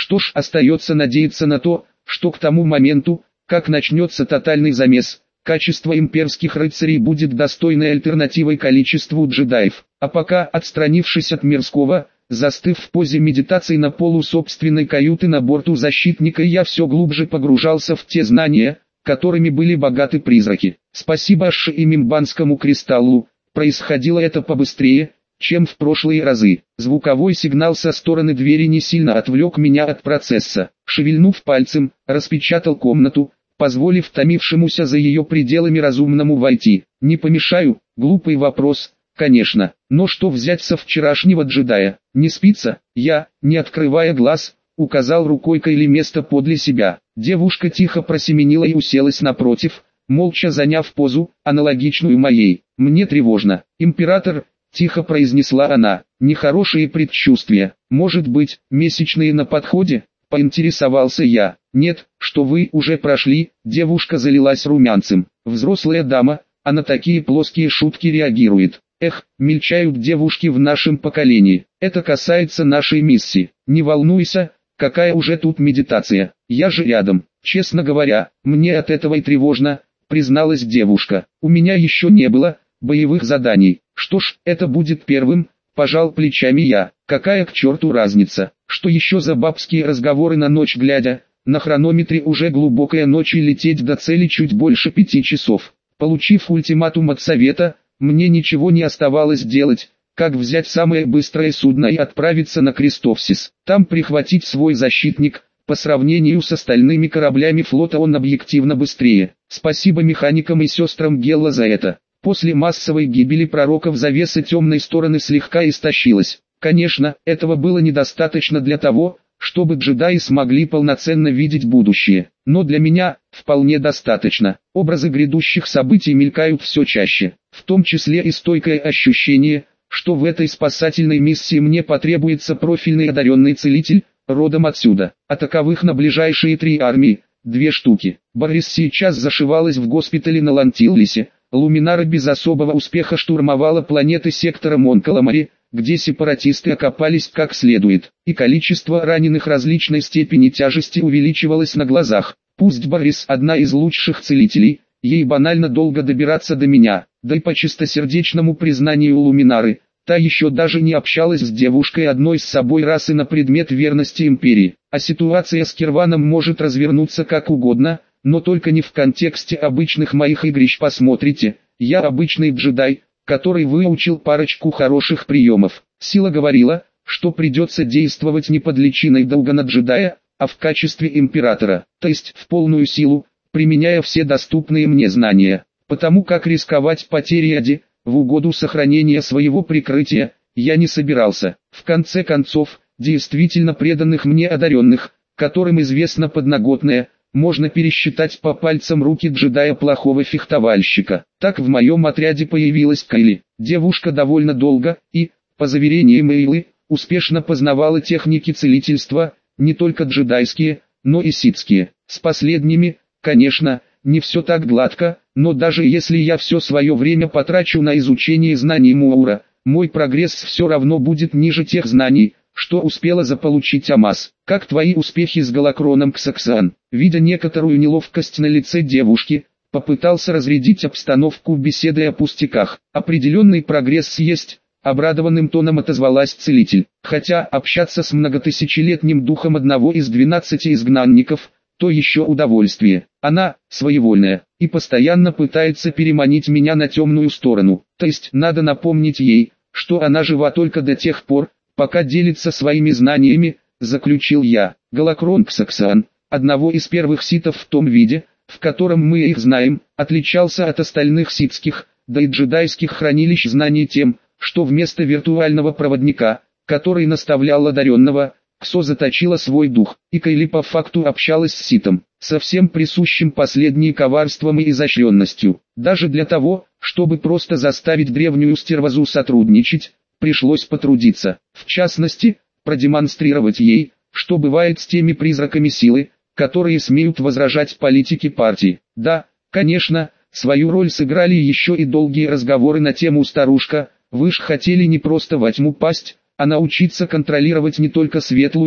Что ж, остается надеяться на то, что к тому моменту, как начнется тотальный замес, качество имперских рыцарей будет достойной альтернативой количеству джедаев. А пока, отстранившись от мирского, застыв в позе медитации на полу собственной каюты на борту защитника, я все глубже погружался в те знания, которыми были богаты призраки. Спасибо Аши и Мимбанскому кристаллу, происходило это побыстрее, чем в прошлые разы. Звуковой сигнал со стороны двери не сильно отвлек меня от процесса. Шевельнув пальцем, распечатал комнату, позволив томившемуся за ее пределами разумному войти. Не помешаю? Глупый вопрос, конечно. Но что взять со вчерашнего джедая? Не спится? Я, не открывая глаз, указал рукой Кайли место подле себя. Девушка тихо просеменила и уселась напротив, молча заняв позу, аналогичную моей. Мне тревожно. Император, тихо произнесла она, нехорошие предчувствия. Может быть, месячные на подходе? Поинтересовался я. Нет, что вы уже прошли, девушка залилась румянцем. Взрослая дама, а на такие плоские шутки реагирует. Эх, мельчают девушки в нашем поколении. Это касается нашей миссии. Не волнуйся, какая уже тут медитация. Я же рядом. Честно говоря, мне от этого и тревожно, призналась девушка. У меня еще не было боевых заданий. Что ж, это будет первым, пожал плечами я. Какая к черту разница? Что еще за бабские разговоры на ночь глядя? На хронометре уже глубокая ночь и лететь до цели чуть больше 5 часов. Получив ультиматум от совета, мне ничего не оставалось делать, как взять самое быстрое судно и отправиться на Крестовсис. Там прихватить свой защитник. По сравнению с остальными кораблями флота он объективно быстрее. Спасибо механикам и сестрам Гелла за это. После массовой гибели пророков завеса темной стороны слегка истощилась. Конечно, этого было недостаточно для того, чтобы джедаи смогли полноценно видеть будущее. Но для меня, вполне достаточно. Образы грядущих событий мелькают все чаще. В том числе и стойкое ощущение, что в этой спасательной миссии мне потребуется профильный одаренный целитель, родом отсюда. А таковых на ближайшие 3 армии, 2 штуки. Борис сейчас зашивалась в госпитале на Лантиллисе. Луминара без особого успеха штурмовала планеты сектора Монкаламари, где сепаратисты окопались как следует, и количество раненых различной степени тяжести увеличивалось на глазах. Пусть Борис одна из лучших целителей, ей банально долго добираться до меня, да и по чистосердечному признанию Луминары, та еще даже не общалась с девушкой одной с собой расы на предмет верности империи. А ситуация с Кирваном может развернуться как угодно, но только не в контексте обычных моих игрищ. Посмотрите, я обычный джедай, который выучил парочку хороших приемов. Сила говорила, что придется действовать не под личиной Долгана джедая, а в качестве императора, то есть в полную силу, применяя все доступные мне знания. Потому как рисковать потерей Ади, в угоду сохранения своего прикрытия, я не собирался. В конце концов, действительно преданных мне одаренных, которым известна подноготная, можно пересчитать по пальцам руки джедая плохого фехтовальщика. Так в моем отряде появилась Кайли. Девушка довольно долго и, по заверениям Эйлы, успешно познавала техники целительства, не только джедайские, но и ситские. С последними, конечно, не все так гладко, но даже если я все свое время потрачу на изучение знаний Муура, мой прогресс все равно будет ниже тех знаний, что успела заполучить Амаз. Как твои успехи с Галакроном, Ксаксан? Видя некоторую неловкость на лице девушки, попытался разрядить обстановку беседой о пустяках. Определенный прогресс есть, обрадованным тоном отозвалась целитель. Хотя общаться с многотысячелетним духом одного из 12 изгнанников, то еще удовольствие. Она, своевольная, и постоянно пытается переманить меня на темную сторону. То есть надо напомнить ей, что она жива только до тех пор, пока делится своими знаниями, заключил я. Галакрон Ксаксан, одного из первых ситов в том виде, в котором мы их знаем, отличался от остальных ситских, да и джедайских хранилищ знаний тем, что вместо виртуального проводника, который наставлял одаренного, Ксо заточила свой дух, и Кайли по факту общалась с ситом, со всем присущим последней коварством и изощренностью. Даже для того, чтобы просто заставить древнюю стервозу сотрудничать, пришлось потрудиться. В частности, продемонстрировать ей, что бывает с теми призраками силы, которые смеют возражать политике партии. Да, конечно, свою роль сыграли еще и долгие разговоры на тему «Старушка, вы ж хотели не просто во тьму пасть, а научиться контролировать не только светлую,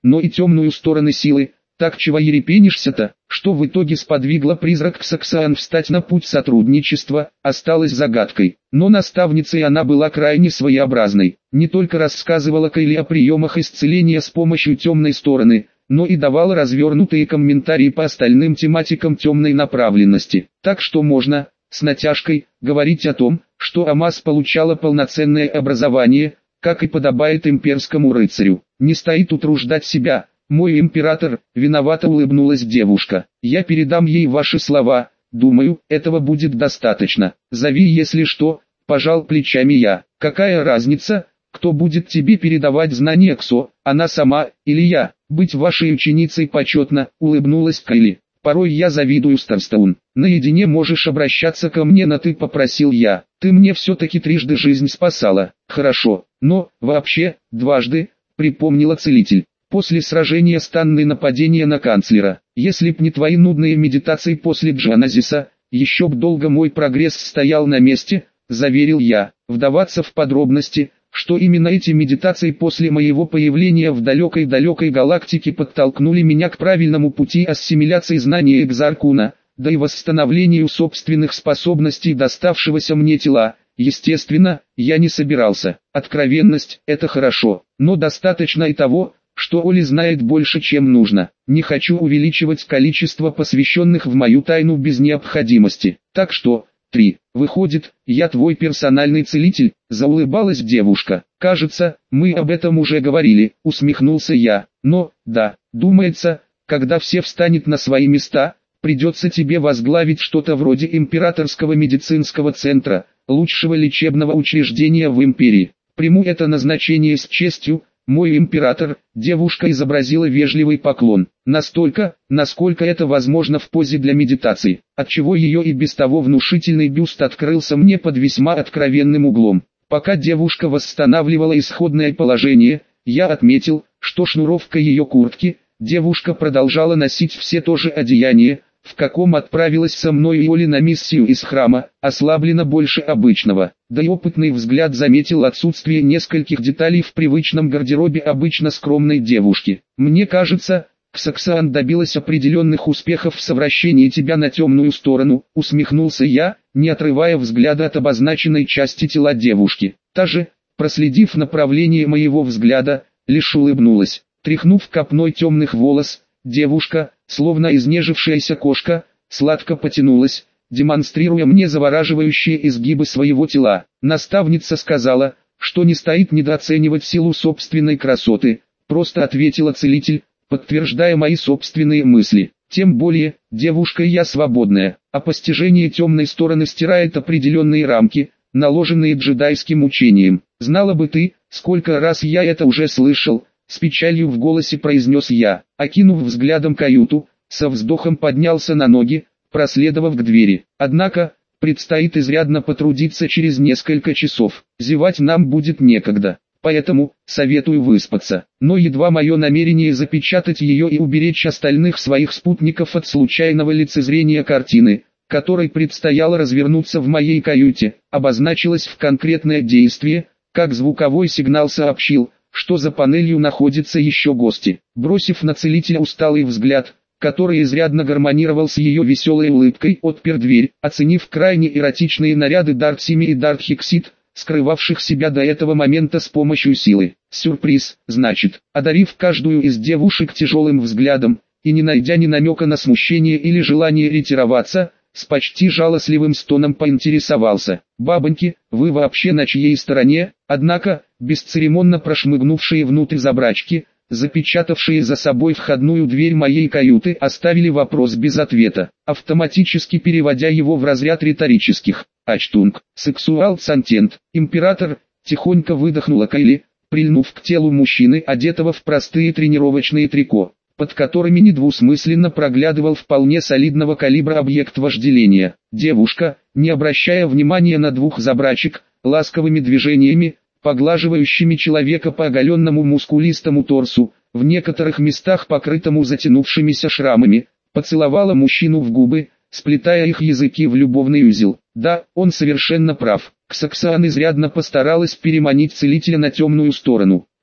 но и темную сторону силы. Так чего ерепенишься-то? Что в итоге сподвигло призрак Ксаксаан встать на путь сотрудничества, осталось загадкой. Но наставницей она была крайне своеобразной. Не только рассказывала Кайле о приемах исцеления с помощью темной стороны, но и давала развернутые комментарии по остальным тематикам темной направленности. Так что можно, с натяжкой, говорить о том, что Амаз получала полноценное образование, как и подобает имперскому рыцарю. Не стоит утруждать себя. «Мой император», — виновато улыбнулась девушка. «Я передам ей ваши слова, думаю, этого будет достаточно. Зови, если что», — пожал плечами я. «Какая разница, кто будет тебе передавать знания Ксо, она сама или я? Быть вашей ученицей почетно», — улыбнулась Кайли. «Порой я завидую, Старстоун. Наедине можешь обращаться ко мне на «ты», — попросил я. «Ты мне все-таки трижды жизнь спасала». «Хорошо, но, вообще, дважды», — припомнила целитель. «После сражения с Танной нападения на канцлера. Если б не твои нудные медитации после Джаназиса, еще б долго мой прогресс стоял на месте», — заверил я. Вдаваться в подробности, что именно эти медитации после моего появления в далекой-далекой галактике подтолкнули меня к правильному пути ассимиляции знаний Экзаркуна, да и восстановлению собственных способностей доставшегося мне тела. Естественно, я не собирался. Откровенность – это хорошо, но достаточно и того, что Оли знает больше, чем нужно. Не хочу увеличивать количество посвященных в мою тайну без необходимости. Так что, 3. Выходит, я твой персональный целитель, заулыбалась девушка. Кажется, мы об этом уже говорили, усмехнулся я. Но, да, думается, когда все встанет на свои места, придется тебе возглавить что-то вроде императорского медицинского центра, лучшего лечебного учреждения в империи. Приму это назначение с честью. «Мой император», девушка изобразила вежливый поклон, настолько, насколько это возможно в позе для медитации, отчего ее и без того внушительный бюст открылся мне под весьма откровенным углом. Пока девушка восстанавливала исходное положение, я отметил, что шнуровка ее куртки, девушка продолжала носить все то же одеяние, в каком отправилась со мной и Оли на миссию из храма, ослаблена больше обычного. Да и опытный взгляд заметил отсутствие нескольких деталей в привычном гардеробе обычно скромной девушки. «Мне кажется, Ксаксаан добилась определенных успехов в совращении тебя на темную сторону», усмехнулся я, не отрывая взгляда от обозначенной части тела девушки. Та же, проследив направление моего взгляда, лишь улыбнулась. Тряхнув копной темных волос, девушка, словно изнежившаяся кошка, сладко потянулась, демонстрируя мне завораживающие изгибы своего тела. Наставница сказала, что не стоит недооценивать силу собственной красоты, просто ответила целитель, подтверждая мои собственные мысли. Тем более, девушка и я свободная, а постижение темной стороны стирает определенные рамки, наложенные джедайским учением. Знала бы ты, сколько раз я это уже слышал, с печалью в голосе произнес я. Окинув взглядом каюту, со вздохом поднялся на ноги, проследовав к двери. Однако, предстоит изрядно потрудиться через несколько часов. Зевать нам будет некогда. Поэтому, советую выспаться. Но едва мое намерение запечатать ее и уберечь остальных своих спутников от случайного лицезрения картины, которой предстояло развернуться в моей каюте, обозначилось в конкретное действие, как звуковой сигнал сообщил, что за панелью находятся еще гости. Бросив на целителя усталый взгляд, который изрядно гармонировал с ее веселой улыбкой, отпер дверь, оценив крайне эротичные наряды Дартсими и Дартхиксит, скрывавших себя до этого момента с помощью силы. Сюрприз, значит. Одарив каждую из девушек тяжелым взглядом, и не найдя ни намека на смущение или желание ретироваться, с почти жалостливым стоном поинтересовался: «Бабоньки, вы вообще на чьей стороне?» Однако, бесцеремонно прошмыгнувшие внутрь забрачки, запечатавшие за собой входную дверь моей каюты, оставили вопрос без ответа, автоматически переводя его в разряд риторических. «Ачтунг, сексуал-сантент, император», тихонько выдохнула Кайли, прильнув к телу мужчины, одетого в простые тренировочные трико, под которыми недвусмысленно проглядывал вполне солидного калибра объект вожделения. Девушка, не обращая внимания на двух забрачек, ласковыми движениями, поглаживающими человека по оголенному мускулистому торсу, в некоторых местах покрытому затянувшимися шрамами, поцеловала мужчину в губы, сплетая их языки в любовный узел. Да, он совершенно прав. Ксаксаан изрядно постаралась переманить целителя на темную сторону.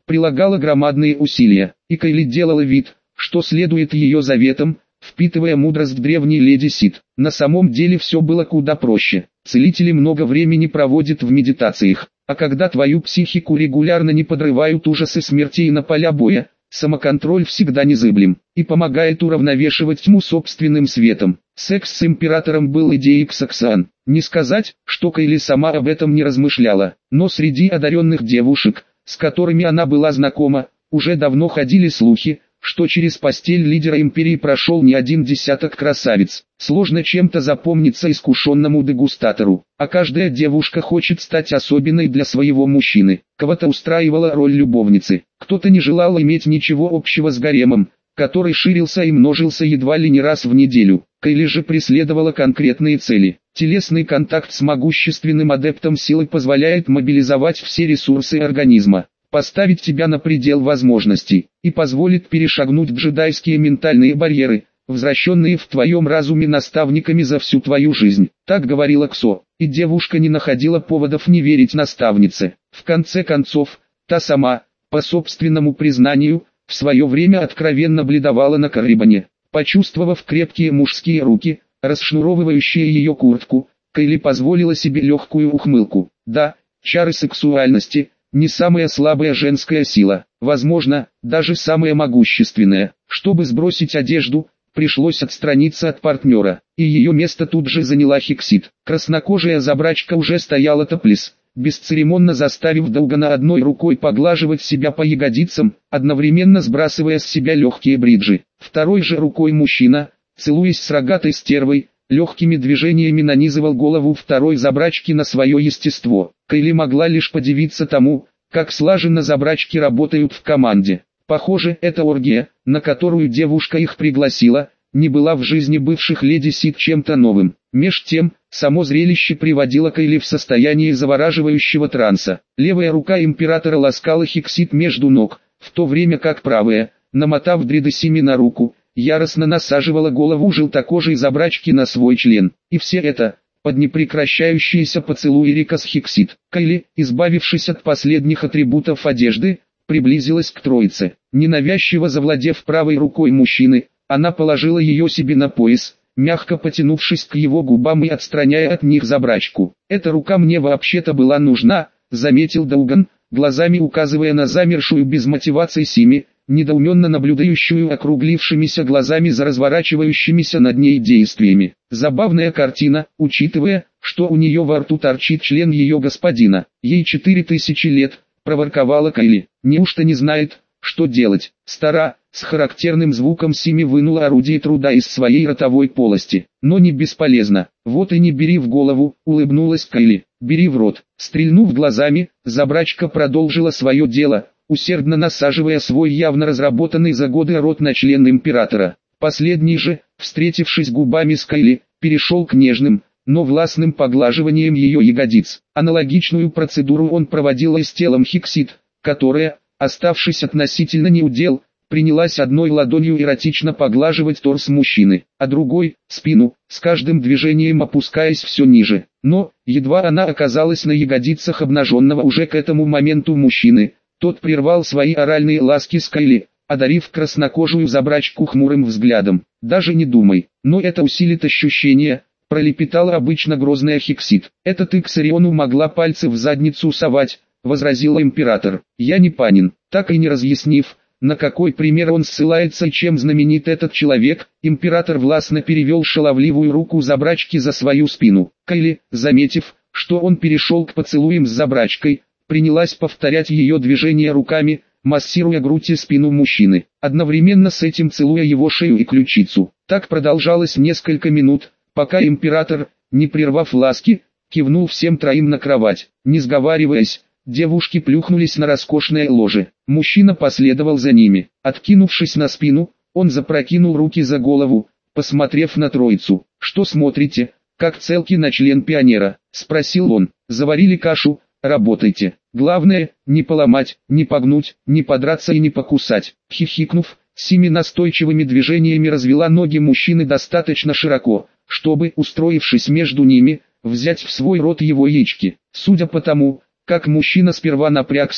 прилагала громадные усилия, и Кайли делала вид, что следует ее заветам, впитывая мудрость древней леди Сид. На самом деле все было куда проще. Целители много времени проводят в медитациях, а когда твою психику регулярно не подрывают ужасы смертей на поля боя, самоконтроль всегда незыблем, и помогает уравновешивать тьму собственным светом. Секс с императором был идеей Ксаксан. Не сказать, что Кайли сама об этом не размышляла, но среди одаренных девушек, с которыми она была знакома, уже давно ходили слухи, что через постель лидера империи прошел не один десяток красавиц. Сложно чем-то запомниться искушенному дегустатору, а каждая девушка хочет стать особенной для своего мужчины. Кого-то устраивала роль любовницы, кто-то не желал иметь ничего общего с гаремом, который ширился и множился едва ли не раз в неделю. Кайли же преследовала конкретные цели. Телесный контакт с могущественным адептом силы позволяет мобилизовать все ресурсы организма, поставить тебя на предел возможностей, и позволит перешагнуть джедайские ментальные барьеры, возвращенные в твоем разуме наставниками за всю твою жизнь. Так говорила Ксо, и девушка не находила поводов не верить наставнице. В конце концов, та сама, по собственному признанию, в свое время откровенно бледовала на Карибане. Почувствовав крепкие мужские руки, расшнуровывающие ее куртку, Кайли позволила себе легкую ухмылку. Да, чары сексуальности – не самая слабая женская сила, возможно, даже самая могущественная. Чтобы сбросить одежду, пришлось отстраниться от партнера, и ее место тут же заняла Хиксит. Краснокожая забрачка уже стояла топлес, бесцеремонно заставив Даугана одной рукой поглаживать себя по ягодицам, одновременно сбрасывая с себя легкие бриджи. Второй же рукой мужчина, целуясь с рогатой стервой, легкими движениями нанизывал голову второй забрачки на свое естество. Кайли могла лишь подивиться тому, как слаженно забрачки работают в команде. Похоже, эта оргия, на которую девушка их пригласила, не была в жизни бывших леди Сид чем-то новым. Меж тем, само зрелище приводило Кайли в состояние завораживающего транса. Левая рука императора ласкала Хиксит между ног, в то время как правая, намотав дридосими на руку, яростно насаживала голову желтокожей забрачки на свой член. И все это под непрекращающиеся поцелуи Рика с Хиксит. Кайли, избавившись от последних атрибутов одежды, приблизилась к троице. Ненавязчиво завладев правой рукой мужчины, она положила ее себе на пояс, мягко потянувшись к его губам и отстраняя от них забрачку. «Эта рука мне вообще-то была нужна», — заметил Дауган, глазами указывая на замершую без мотивации Сими, недоуменно наблюдающую округлившимися глазами за разворачивающимися над ней действиями. Забавная картина, учитывая, что у нее во рту торчит член ее господина. Ей 4000 лет, проворковала Кайли. Неужто не знает, что делать? Стара, с характерным звуком Сими вынула орудие труда из своей ротовой полости. Но не бесполезно. Вот и не бери в голову, улыбнулась Кайли. Бери в рот. Стрельнув глазами, забрачка продолжила свое дело, усердно насаживая свой явно разработанный за годы рот на член императора. Последний же, встретившись губами с Кайли, перешел к нежным, но властным поглаживанием ее ягодиц. Аналогичную процедуру он проводил и с телом Хиксит, которая, оставшись относительно неудел, принялась одной ладонью эротично поглаживать торс мужчины, а другой – спину, с каждым движением опускаясь все ниже. Но, едва она оказалась на ягодицах обнаженного уже к этому моменту мужчины, тот прервал свои оральные ласки с Кайли, одарив краснокожую забрачку хмурым взглядом. «Даже не думай, но это усилит ощущение», — пролепетала обычно грозная Хиксит. «Это ты к Сариону могла пальцы в задницу совать», — возразил император. «Я не панин». Так и не разъяснив, на какой пример он ссылается и чем знаменит этот человек, император властно перевел шаловливую руку забрачки за свою спину. Кайли, заметив, что он перешел к поцелуям с забрачкой, принялась повторять ее движения руками, массируя грудь и спину мужчины, одновременно с этим целуя его шею и ключицу. Так продолжалось несколько минут, пока император, не прервав ласки, кивнул всем троим на кровать. Не сговариваясь, девушки плюхнулись на роскошное ложе. Мужчина последовал за ними. Откинувшись на спину, он запрокинул руки за голову, посмотрев на троицу. «Что смотрите, как целки на член пионера?» – спросил он. «Заварили кашу? Работайте. Главное, не поломать, не погнуть, не подраться и не покусать». Хихикнув, Сими настойчивыми движениями развела ноги мужчины достаточно широко, чтобы, устроившись между ними, взять в свой рот его яички. Судя по тому, как мужчина сперва напрягся,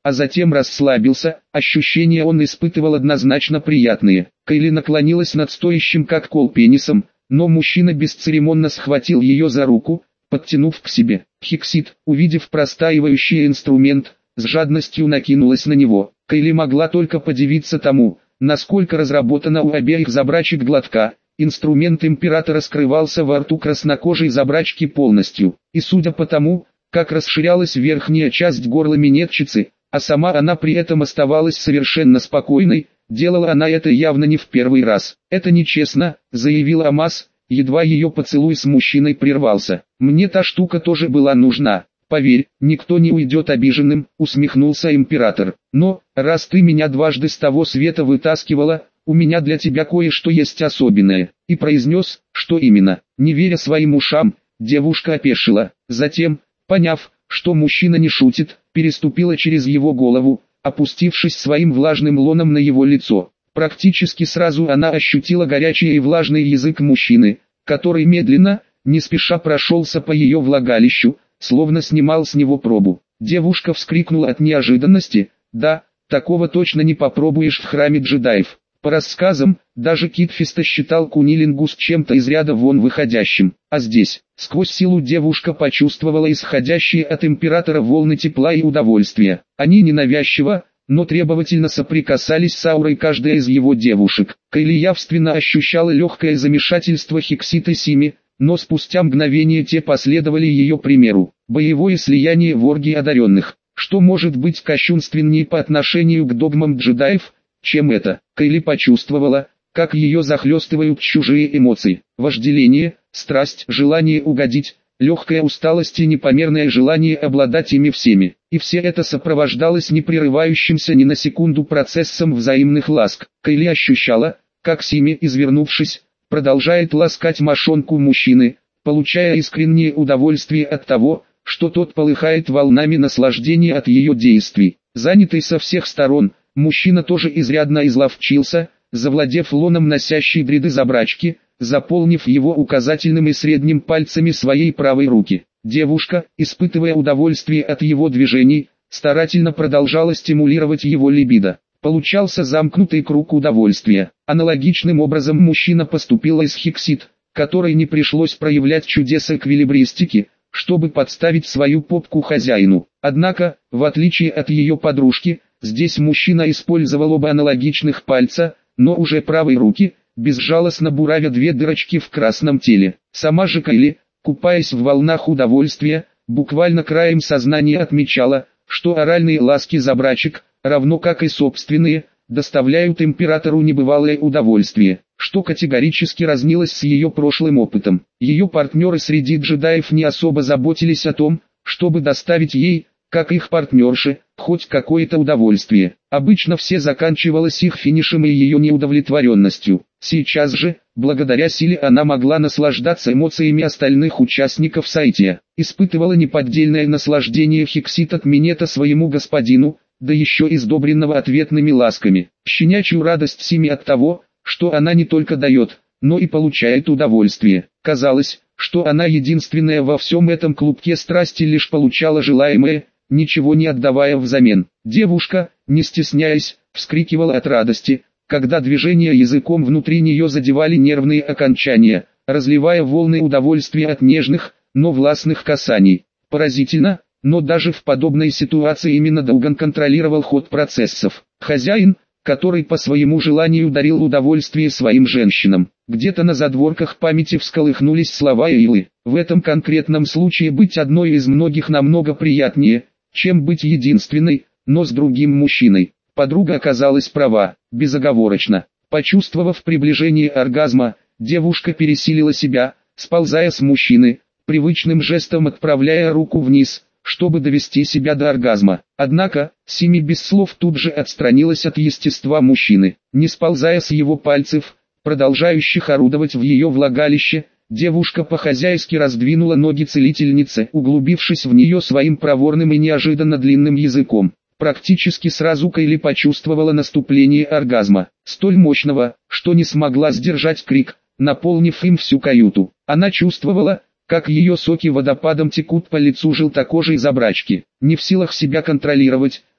а затем расслабился. Ощущения он испытывал однозначно приятные. Кайли наклонилась над стоящим как кол пенисом, но мужчина бесцеремонно схватил ее за руку, подтянув к себе. Хиксит, увидев простаивающий инструмент, с жадностью накинулась на него. Кайли могла только подивиться тому, насколько разработана у обеих забрачек глотка. Инструмент императора скрывался во рту краснокожей забрачки полностью, и судя по тому, как расширялась верхняя часть горла минетчицы, а сама она при этом оставалась совершенно спокойной, делала она это явно не в первый раз. «Это нечестно», — заявила Амаз, едва ее поцелуй с мужчиной прервался. «Мне та штука тоже была нужна. Поверь, никто не уйдет обиженным», — усмехнулся император. «Но, раз ты меня дважды с того света вытаскивала, у меня для тебя кое-что есть особенное», — и произнес, что именно. Не веря своим ушам, девушка опешила. Затем, поняв, что мужчина не шутит, переступила через его голову, опустившись своим влажным лоном на его лицо. Практически сразу она ощутила горячий и влажный язык мужчины, который медленно, не спеша прошелся по ее влагалищу, словно снимал с него пробу. Девушка вскрикнула от неожиданности. «Да, такого точно не попробуешь в храме джедаев». По рассказам, даже Китфиста считал кунилингус чем-то из ряда вон выходящим. А здесь, сквозь силу девушка почувствовала исходящие от императора волны тепла и удовольствия. Они ненавязчиво, но требовательно соприкасались с аурой каждой из его девушек. Кайли явственно ощущала легкое замешательство Хиксит и Сими, но спустя мгновение те последовали ее примеру. Боевое слияние в оргии одаренных. Что может быть кощунственнее по отношению к догмам джедаев, чем это? Кайли почувствовала, как ее захлестывают чужие эмоции. Вожделение, страсть, желание угодить, легкая усталость и непомерное желание обладать ими всеми. И все это сопровождалось непрерывающимся ни на секунду процессом взаимных ласк. Кайли ощущала, как Сими, извернувшись, продолжает ласкать мошонку мужчины, получая искреннее удовольствие от того, что тот полыхает волнами наслаждения от ее действий. Занятый со всех сторон, мужчина тоже изрядно изловчился, завладев лоном носящей дреды забрачки, заполнив его указательным и средним пальцами своей правой руки. Девушка, испытывая удовольствие от его движений, старательно продолжала стимулировать его либидо. Получался замкнутый круг удовольствия. Аналогичным образом мужчина поступил и с Хиксит, которой не пришлось проявлять чудеса эквилибристики, чтобы подставить свою попку хозяину. Однако, в отличие от ее подружки, здесь мужчина использовал оба аналогичных пальца, но уже правой руки, безжалостно буравя две дырочки в красном теле. Сама же Кайли, купаясь в волнах удовольствия, буквально краем сознания отмечала, что оральные ласки забрачек, равно как и собственные, доставляют императору небывалое удовольствие, что категорически разнилось с ее прошлым опытом. Ее партнеры среди джедаев не особо заботились о том, чтобы доставить ей, как их партнерши, хоть какое-то удовольствие. Обычно все заканчивалось их финишем и ее неудовлетворенностью. Сейчас же, благодаря силе она могла наслаждаться эмоциями остальных участников сайтия. Испытывала неподдельное наслаждение Хиксит от минета своему господину, да еще и сдобренного ответными ласками. Щенячью радость Сими от того, что она не только дает, но и получает удовольствие. Казалось, что она единственная во всем этом клубке страсти лишь получала желаемое, ничего не отдавая взамен. Девушка, не стесняясь, вскрикивала от радости, когда движения языком внутри нее задевали нервные окончания, разливая волны удовольствия от нежных, но властных касаний. Поразительно, но даже в подобной ситуации именно Дуган контролировал ход процессов. Хозяин, который по своему желанию дарил удовольствие своим женщинам. Где-то на задворках памяти всколыхнулись слова Эйлы. В этом конкретном случае быть одной из многих намного приятнее, чем быть единственной, но с другим мужчиной. Подруга оказалась права, безоговорочно. Почувствовав приближение оргазма, девушка пересилила себя, сползая с мужчины, привычным жестом отправляя руку вниз, чтобы довести себя до оргазма. Однако, Сими без слов тут же отстранилась от естества мужчины. Не сползая с его пальцев, продолжающих орудовать в ее влагалище, девушка по-хозяйски раздвинула ноги целительницы, углубившись в нее своим проворным и неожиданно длинным языком. Практически сразу Кайли почувствовала наступление оргазма, столь мощного, что не смогла сдержать крик, наполнив им всю каюту. Она чувствовала, как ее соки водопадом текут по лицу желтокожей забрачки. Не в силах себя контролировать,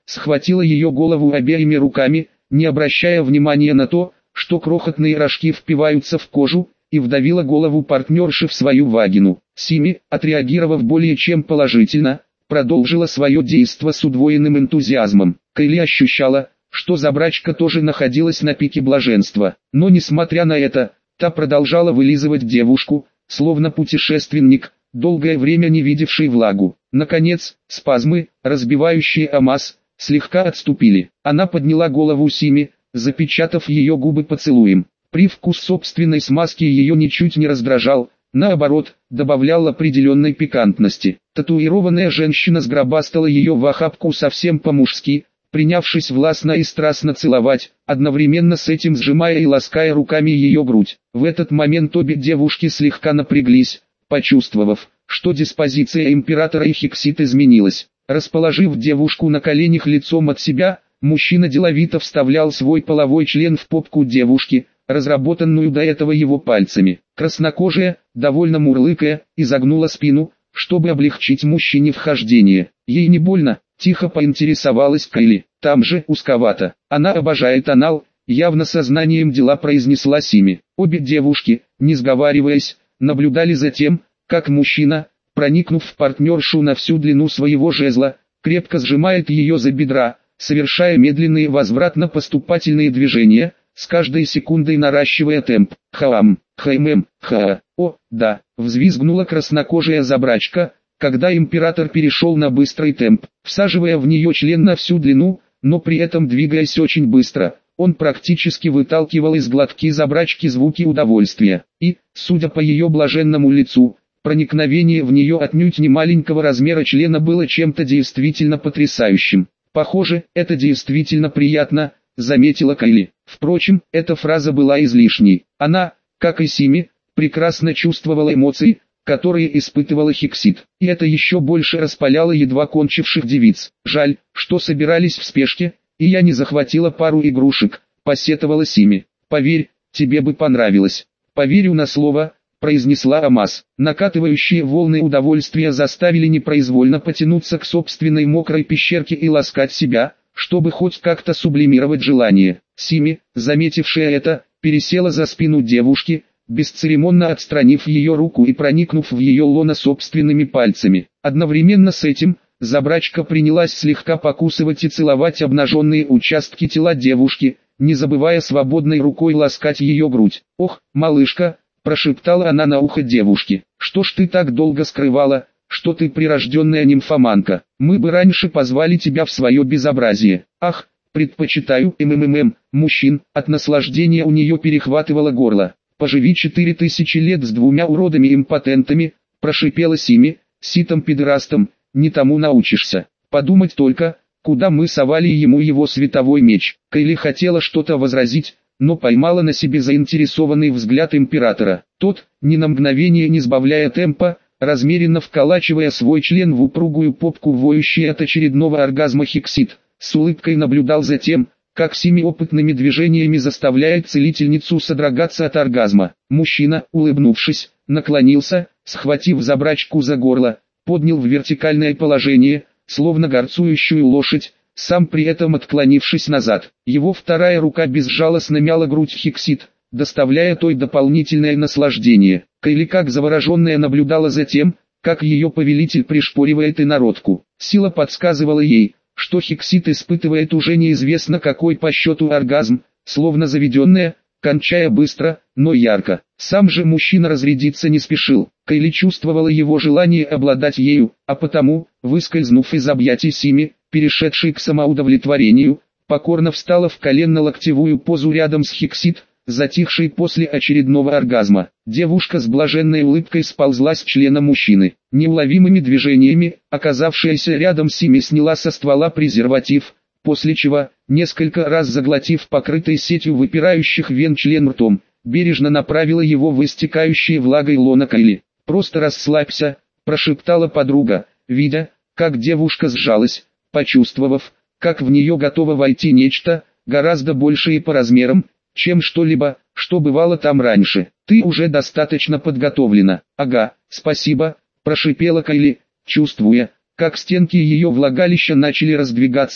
схватила ее голову обеими руками, не обращая внимания на то, что крохотные рожки впиваются в кожу, и вдавила голову партнерши в свою вагину. Сими, отреагировав более чем положительно, продолжила свое действо с удвоенным энтузиазмом. Кайли ощущала, что забрачка тоже находилась на пике блаженства, но несмотря на это, та продолжала вылизывать девушку, словно путешественник, долгое время не видевший влагу. Наконец, спазмы, разбивающие Амаз, слегка отступили. Она подняла голову Сими, запечатав ее губы поцелуем. Привкус собственной смазки ее ничуть не раздражал, наоборот, добавлял определенной пикантности. Татуированная женщина сгробастала ее в охапку совсем по-мужски, принявшись властно и страстно целовать, одновременно с этим сжимая и лаская руками ее грудь. В этот момент обе девушки слегка напряглись, почувствовав, что диспозиция императора и Хиксит изменилась. Расположив девушку на коленях лицом от себя, мужчина деловито вставлял свой половой член в попку девушки, разработанную до этого его пальцами. Краснокожая, довольно мурлыкая, изогнула спину, чтобы облегчить мужчине вхождение. Ей не больно, тихо поинтересовалась Кайли. Там же узковато. Она обожает анал, явно сознанием дела произнесла Сими. Обе девушки, не сговариваясь, наблюдали за тем, как мужчина, проникнув в партнершу на всю длину своего жезла, крепко сжимает ее за бедра, совершая медленные возвратно-поступательные движения, с каждой секундой наращивая темп. Хаам, хаймем, ха. О, да, взвизгнула краснокожая забрачка, когда император перешел на быстрый темп, всаживая в нее член на всю длину, но при этом двигаясь очень быстро. Он практически выталкивал из глотки забрачки звуки удовольствия. И, судя по ее блаженному лицу, проникновение в нее отнюдь не маленького размера члена было чем-то действительно потрясающим. «Похоже, это действительно приятно», — заметила Кайли. Впрочем, эта фраза была излишней. Она, как и Сими, прекрасно чувствовала эмоции, которые испытывала Хиксит. И это еще больше распаляло едва кончивших девиц. «Жаль, что собирались в спешке, и я не захватила пару игрушек», — посетовала Сими. «Поверь, тебе бы понравилось». «Поверю на слово», — произнесла Амаз. Накатывающие волны удовольствия заставили непроизвольно потянуться к собственной мокрой пещерке и ласкать себя, чтобы хоть как-то сублимировать желание. Сими, заметившая это, пересела за спину девушки, бесцеремонно отстранив ее руку и проникнув в ее лоно собственными пальцами. Одновременно с этим, забрачка принялась слегка покусывать и целовать обнаженные участки тела девушки, не забывая свободной рукой ласкать ее грудь. «Ох, малышка», — прошептала она на ухо девушке, — «что ж ты так долго скрывала, что ты прирожденная нимфоманка? Мы бы раньше позвали тебя в свое безобразие». «Ах, предпочитаю мужчин», от наслаждения у нее перехватывало горло. «Поживи 4000 лет с двумя уродами-импотентами», — прошипела Сими, — «ситом-педерастом, не тому научишься. Подумать только, куда мы совали ему его световой меч». Кайли хотела что-то возразить, но поймала на себе заинтересованный взгляд императора. Тот, ни на мгновение не сбавляя темпа, размеренно вколачивая свой член в упругую попку воющей от очередного оргазма Хиксит, с улыбкой наблюдал за тем, как Сими опытными движениями заставляет целительницу содрогаться от оргазма. Мужчина, улыбнувшись, наклонился, схватив забрачку за горло, поднял в вертикальное положение, словно горцующую лошадь, сам при этом отклонившись назад. Его вторая рука безжалостно мяла грудь Хиксит, доставляя той дополнительное наслаждение. Кайли как завороженная наблюдала за тем, как ее повелитель пришпоривает инородку. Сила подсказывала ей, что Хиксит испытывает уже неизвестно какой по счету оргазм, словно заведенная, кончая быстро, но ярко. Сам же мужчина разрядиться не спешил. Кайли чувствовала его желание обладать ею, а потому, выскользнув из объятий Сими, перешедшей к самоудовлетворению, покорно встала в коленно-локтевую позу рядом с Хиксит, затихшей после очередного оргазма. Девушка с блаженной улыбкой сползла с члена мужчины. Неуловимыми движениями, оказавшаяся рядом Сими сняла со ствола презерватив, после чего, несколько раз заглотив покрытый сетью выпирающих вен член ртом, бережно направила его в истекающее влагой лоно Кайли. «Просто расслабься», — прошептала подруга, видя, как девушка сжалась, почувствовав, как в нее готово войти нечто, гораздо большее по размерам, чем что-либо, что бывало там раньше. «Ты уже достаточно подготовлена». «Ага, спасибо», — прошипела Кайли, чувствуя, как стенки ее влагалища начали раздвигаться,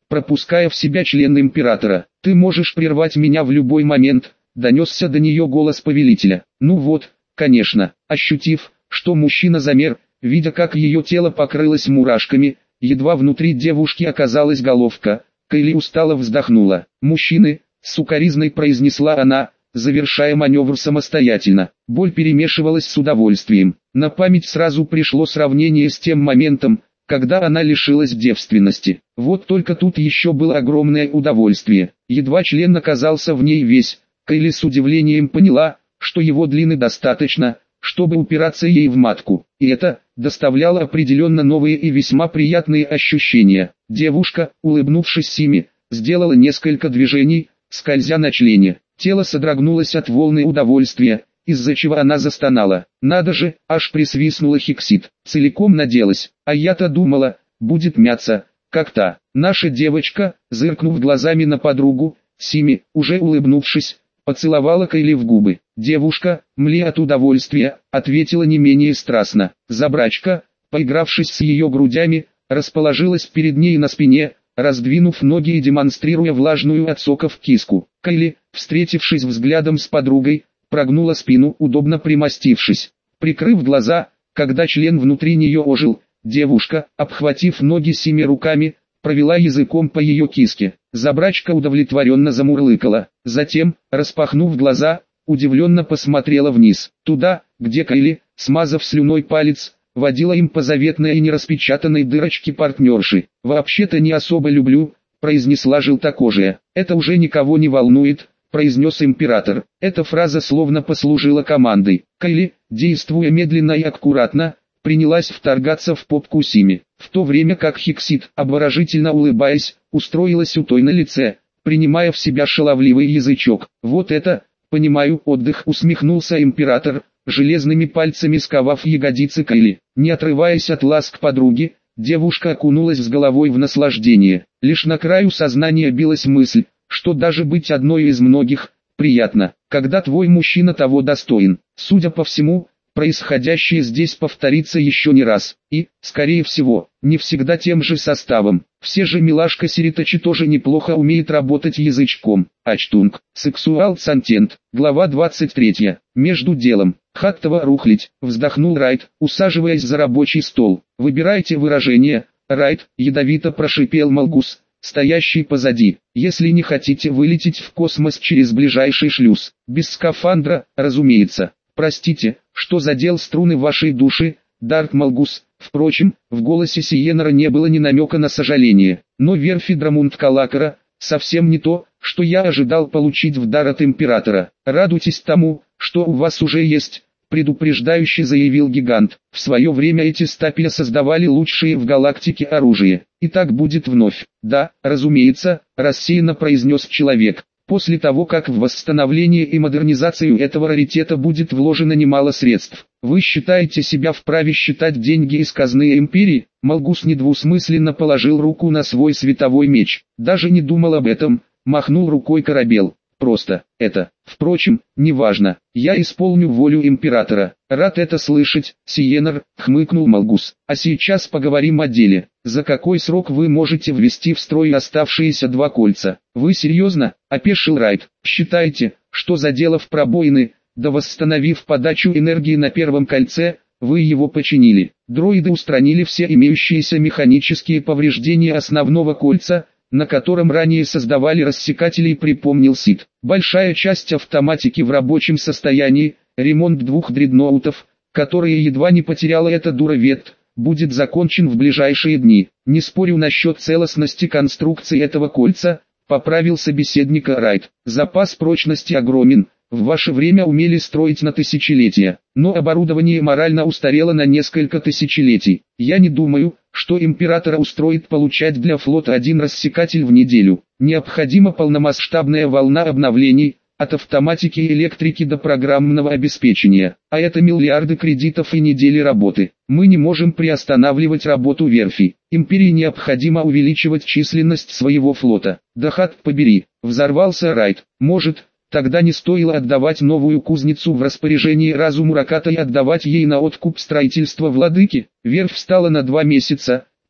пропуская в себя член императора. «Ты можешь прервать меня в любой момент», — донесся до нее голос повелителя. «Ну вот, конечно». Ощутив, что мужчина замер, видя как ее тело покрылось мурашками, едва внутри девушки оказалась головка, Кайли устало вздохнула. «Мужчины», — сукоризной произнесла она, завершая маневр самостоятельно. Боль перемешивалась с удовольствием. На память сразу пришло сравнение с тем моментом, когда она лишилась девственности. Вот только тут еще было огромное удовольствие. Едва член оказался в ней весь, Кайли с удивлением поняла, что его длины достаточно, чтобы упираться ей в матку. И это доставляло определенно новые и весьма приятные ощущения. Девушка, улыбнувшись Симе, сделала несколько движений, скользя на члене. Тело содрогнулось от волны удовольствия, из-за чего она застонала. «Надо же!» — аж присвистнула Хиксит. «Целиком наделась, а я-то думала, будет мяться, как та». Наша девочка, зыркнув глазами на подругу, Симе, уже улыбнувшись, поцеловала Кайли в губы. Девушка, млея от удовольствия, ответила не менее страстно. Забрачка, поигравшись с ее грудями, расположилась перед ней на спине, раздвинув ноги и демонстрируя влажную от соков киску. Кайли, встретившись взглядом с подругой, прогнула спину, удобно примостившись. Прикрыв глаза, когда член внутри нее ожил, девушка, обхватив ноги Симе руками, провела языком по ее киске. Забрачка удовлетворенно замурлыкала. Затем, распахнув глаза, удивленно посмотрела вниз, туда, где Кайли, смазав слюной палец, водила им по заветной и нераспечатанной дырочке партнерши. «Вообще-то не особо люблю», — произнесла желтокожая. «Это уже никого не волнует», — произнес император. Эта фраза словно послужила командой. Кайли, действуя медленно и аккуратно, принялась вторгаться в попку Симе, в то время как Хиксит, обворожительно улыбаясь, устроилась у той на лице, принимая в себя шаловливый язычок. «Вот это, понимаю, отдых», — усмехнулся император, железными пальцами сковав ягодицы Кайли. Не отрываясь от ласк подруги, девушка окунулась с головой в наслаждение. Лишь на краю сознания билась мысль, что даже быть одной из многих приятно, когда твой мужчина того достоин. Судя по всему, происходящее здесь повторится еще не раз, и, скорее всего, не всегда тем же составом. Все же милашка Сиритачи тоже неплохо умеет работать язычком. Ачтунг, сексуал Сантент, глава 23. Между делом, хаттова рухлить, вздохнул Райт, усаживаясь за рабочий стол. Выбирайте выражение. Райт, ядовито прошипел Малгус, стоящий позади. Если не хотите вылететь в космос через ближайший шлюз, без скафандра, разумеется. Простите, что задел струны вашей души, Дарт Малгус. Впрочем, в голосе Сиенера не было ни намека на сожаление. Но верфи Драмунд Калакара, совсем не то, что я ожидал получить в дар от императора. Радуйтесь тому, что у вас уже есть, предупреждающе заявил гигант. В свое время эти стапеля создавали лучшие в галактике оружие. И так будет вновь. Да, разумеется, рассеянно произнес человек. После того, как в восстановление и модернизацию этого раритета будет вложено немало средств. Вы считаете себя вправе считать деньги из казны империи? Малгус недвусмысленно положил руку на свой световой меч. Даже не думал об этом, махнул рукой Корабел. Просто, это, впрочем, неважно. Я исполню волю императора. Рад это слышать, Сиенер, хмыкнул Малгус. А сейчас поговорим о деле. За какой срок вы можете ввести в строй оставшиеся 2 кольца? Вы серьезно? Опешил Райт. Считаете, что заделав пробоины, да восстановив подачу энергии на первом кольце, вы его починили? Дроиды устранили все имеющиеся механические повреждения основного кольца, на котором ранее создавали рассекателей, припомнил Сид. Большая часть автоматики в рабочем состоянии, ремонт 2 дредноутов, которые едва не потеряла эта дура Вет, будет закончен в ближайшие дни. Не спорю насчет целостности конструкции этого кольца, поправил собеседника Райт. Запас прочности огромен, в ваше время умели строить на тысячелетия, но оборудование морально устарело на несколько тысячелетий. Я не думаю, что императора устроит получать для флота 1 рассекатель в неделю. Необходима полномасштабная волна обновлений, от автоматики и электрики до программного обеспечения. А это миллиарды кредитов и недели работы. Мы не можем приостанавливать работу верфи. Империи необходимо увеличивать численность своего флота. Да хат побери, взорвался Райт. Может, тогда не стоило отдавать новую кузницу в распоряжение разуму Раката и отдавать ей на откуп строительство владыки? Верфь встала на 2 месяца,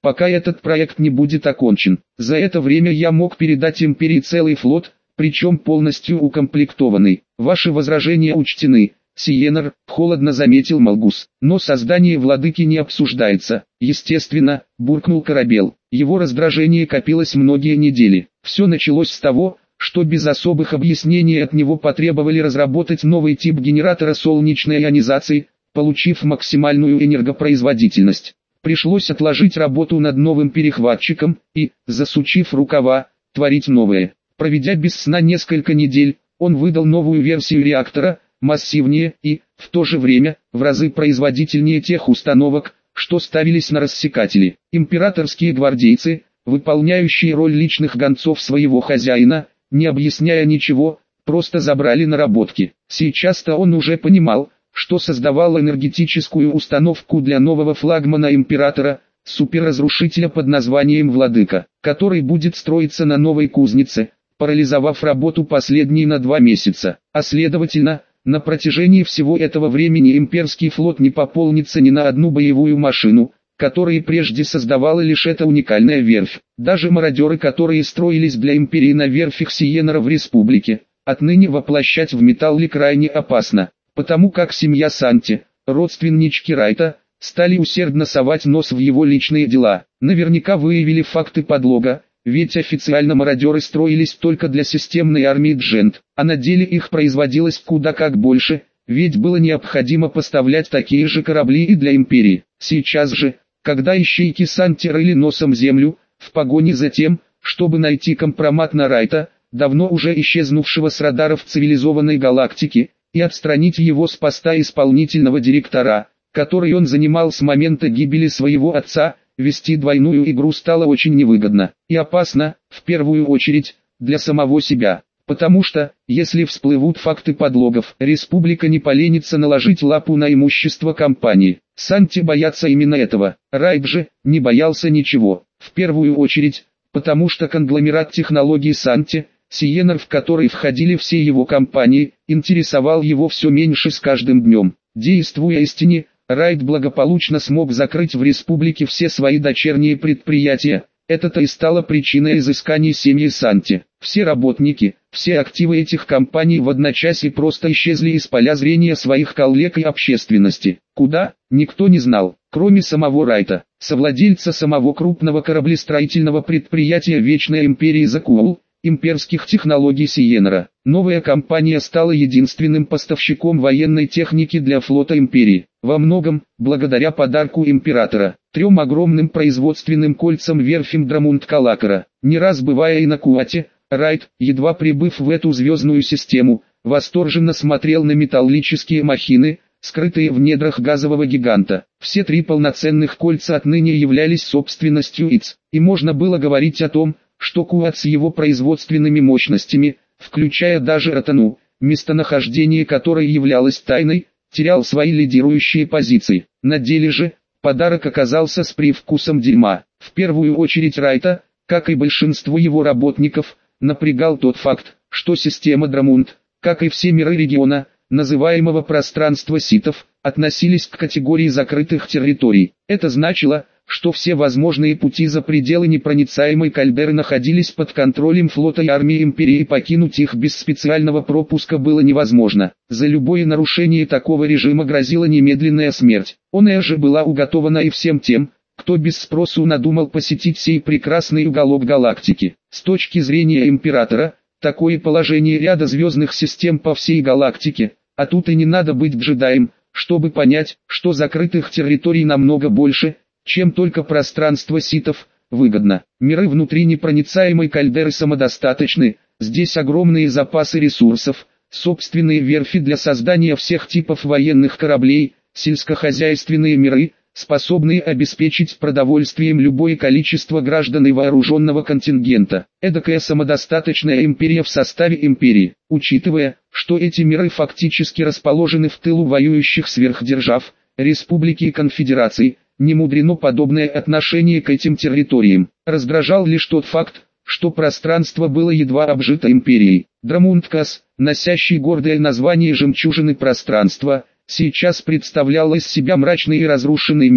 пока этот проект не будет окончен. За это время я мог передать империи целый флот, причем полностью укомплектованный. Ваши возражения учтены, Сиенар, холодно заметил Малгус. Но создание владыки не обсуждается. Естественно, буркнул Корабел. Его раздражение копилось многие недели. Все началось с того, что без особых объяснений от него потребовали разработать новый тип генератора солнечной ионизации, получив максимальную энергопроизводительность. Пришлось отложить работу над новым перехватчиком и, засучив рукава, творить новое. Проведя без сна несколько недель, он выдал новую версию реактора, массивнее и, в то же время, в разы производительнее тех установок, что ставились на рассекатели. Императорские гвардейцы, выполняющие роль личных гонцов своего хозяина, не объясняя ничего, просто забрали наработки. Сейчас-то он уже понимал, что создавал энергетическую установку для нового флагмана Императора, суперразрушителя под названием «Владыка», который будет строиться на новой кузнице, парализовав работу последней на 2 месяца. А следовательно, на протяжении всего этого времени имперский флот не пополнится ни на одну боевую машину, которые прежде создавала лишь эта уникальная верфь. Даже мародеры, которые строились для империи на верфях Сиенара в республике, отныне воплощать в металле крайне опасно, потому как семья Санти, родственнички Райта, стали усердно совать нос в его личные дела. Наверняка выявили факты подлога, ведь официально мародеры строились только для системной армии Джент, а на деле их производилось куда как больше, ведь было необходимо поставлять такие же корабли и для империи. Сейчас же, когда ищейки Санти рыли носом землю, в погоне за тем, чтобы найти компромат на Райта, давно уже исчезнувшего с радаров цивилизованной галактики, и отстранить его с поста исполнительного директора, который он занимал с момента гибели своего отца, вести двойную игру стало очень невыгодно и опасно, в первую очередь, для самого себя. Потому что, если всплывут факты подлогов, республика не поленится наложить лапу на имущество компании. Санти боятся именно этого. Райт же не боялся ничего. В первую очередь, потому что конгломерат технологий Санти, Сиенар, в который входили все его компании, интересовал его все меньше с каждым днем. Действуя истине, Райт благополучно смог закрыть в республике все свои дочерние предприятия. Это-то и стало причиной изысканий семьи Санти. Все работники, все активы этих компаний в одночасье просто исчезли из поля зрения своих коллег и общественности. Куда? Никто не знал, кроме самого Райта, совладельца самого крупного кораблестроительного предприятия Вечной Империи Закуул, имперских технологий Сиенара. Новая компания стала единственным поставщиком военной техники для флота империи. Во многом, благодаря подарку императора, 3 огромным производственным кольцам верфям Драмунд-Калакара. Не раз бывая и на Куате, Райт, едва прибыв в эту звездную систему, восторженно смотрел на металлические махины, скрытые в недрах газового гиганта. Все 3 полноценных кольца отныне являлись собственностью ИЦ, и можно было говорить о том, что Куат с его производственными мощностями, включая даже Ротану, местонахождение которой являлось тайной, терял свои лидирующие позиции. На деле же, подарок оказался с привкусом дерьма. В первую очередь Райта, как и большинство его работников, напрягал тот факт, что система Драмунд, как и все миры региона, называемого пространства ситов, относились к категории закрытых территорий. Это значило, что все возможные пути за пределы непроницаемой кальдеры находились под контролем флота и армии империи, и покинуть их без специального пропуска было невозможно. За любое нарушение такого режима грозила немедленная смерть. Оная же была уготована и всем тем, кто без спросу надумал посетить сей прекрасный уголок галактики. С точки зрения императора, такое положение ряда звездных систем по всей галактике, а тут и не надо быть джедаем, чтобы понять, что закрытых территорий намного больше, чем только пространство ситов, выгодно. Миры внутри непроницаемой кальдеры самодостаточны, здесь огромные запасы ресурсов, собственные верфи для создания всех типов военных кораблей, сельскохозяйственные миры, способные обеспечить продовольствием любое количество граждан и вооруженного контингента. Эдакая самодостаточная империя в составе империи, учитывая, что эти миры фактически расположены в тылу воюющих сверхдержав, республики и конфедераций. Немудрено подобное отношение к этим территориям. Раздражал лишь тот факт, что пространство было едва обжито империей. Драмунд-Кас, носящий гордое название «Жемчужины пространства», сейчас представлял из себя мрачный и разрушенный мир,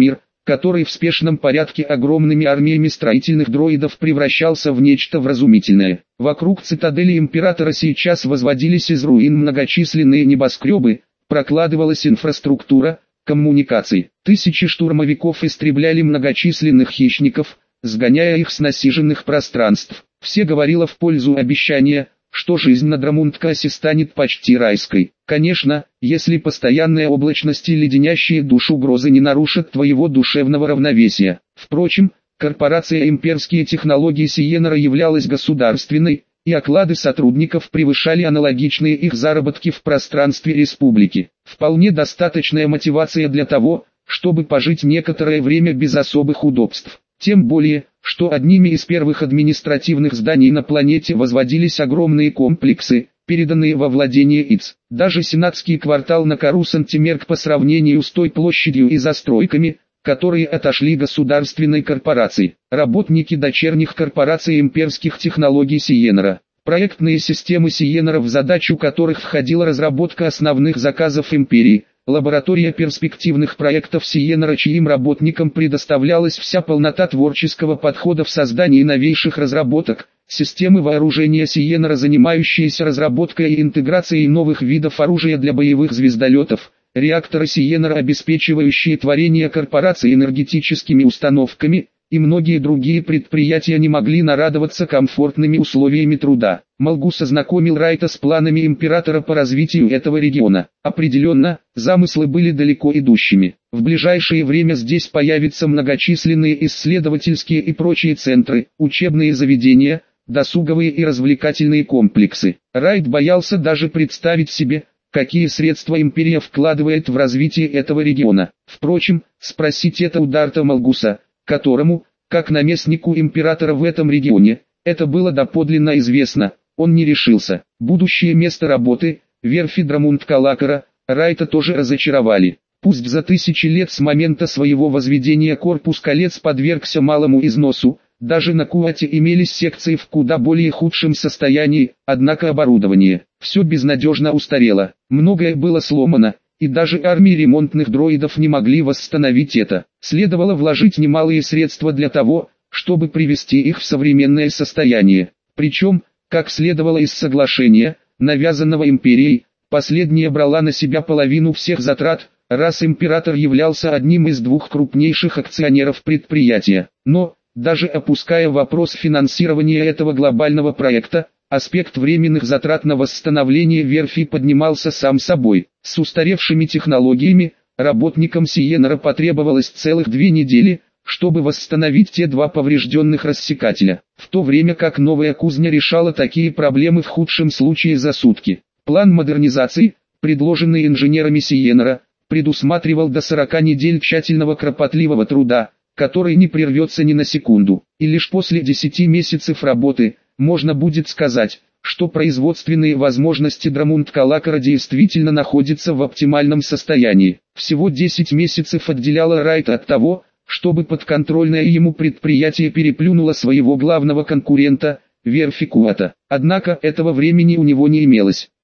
который в спешном порядке огромными армиями строительных дроидов превращался в нечто вразумительное. Вокруг цитадели императора сейчас возводились из руин многочисленные небоскребы, прокладывалась инфраструктура, коммуникаций. Тысячи штурмовиков истребляли многочисленных хищников, сгоняя их с насиженных пространств. Все говорило в пользу обещания, что жизнь на Драмундкасе станет почти райской. Конечно, если постоянная облачность и леденящие душу угрозы не нарушат твоего душевного равновесия. Впрочем, корпорация «Имперские технологии Сиеннера» являлась государственной, и оклады сотрудников превышали аналогичные их заработки в пространстве республики. Вполне достаточная мотивация для того, чтобы пожить некоторое время без особых удобств. Тем более, что одними из первых административных зданий на планете возводились огромные комплексы, переданные во владение ИЦ. Даже сенатский квартал на Карусанте мерк по сравнению с той площадью и застройками, которые отошли государственной корпорации. Работники дочерних корпораций имперских технологий Сиеннера. Проектные системы Сиеннера, в задачу которых входила разработка основных заказов империи, лаборатория перспективных проектов Сиеннера, чьим работникам предоставлялась вся полнота творческого подхода в создании новейших разработок, системы вооружения Сиеннера, занимающиеся разработкой и интеграцией новых видов оружия для боевых звездолетов, реакторы Сиеннера, обеспечивающие творение корпораций энергетическими установками, и многие другие предприятия не могли нарадоваться комфортными условиями труда. Малгус ознакомил Райта с планами императора по развитию этого региона. Определенно, замыслы были далеко идущими. В ближайшее время здесь появятся многочисленные исследовательские и прочие центры, учебные заведения, досуговые и развлекательные комплексы. Райт боялся даже представить себе, какие средства империя вкладывает в развитие этого региона. Впрочем, спросить это у Дарта Малгуса, которому, как наместнику императора в этом регионе, это было доподлинно известно, он не решился. Будущее место работы, верфи Драмунд-Калакара, Райта тоже разочаровали. Пусть за тысячи лет с момента своего возведения корпус колец подвергся малому износу, даже на Куате имелись секции в куда более худшем состоянии, однако оборудование все безнадежно устарело, многое было сломано, и даже армии ремонтных дроидов не могли восстановить это. Следовало вложить немалые средства для того, чтобы привести их в современное состояние. Причем, как следовало из соглашения, навязанного империей, последняя брала на себя половину всех затрат, раз император являлся одним из двух крупнейших акционеров предприятия. Но, даже опуская вопрос финансирования этого глобального проекта, аспект временных затрат на восстановление верфи поднимался сам собой. С устаревшими технологиями, работникам Сиеннера потребовалось целых 2 недели, чтобы восстановить те 2 поврежденных рассекателя, в то время как новая кузня решала такие проблемы в худшем случае за сутки. План модернизации, предложенный инженерами Сиеннера, предусматривал до 40 недель тщательного кропотливого труда, который не прервется ни на секунду, и лишь после 10 месяцев работы можно будет сказать, что производственные возможности Драмунд-Калакара действительно находятся в оптимальном состоянии. Всего 10 месяцев отделяло Райта от того, чтобы подконтрольное ему предприятие переплюнуло своего главного конкурента, верфи Куата. Однако этого времени у него не имелось.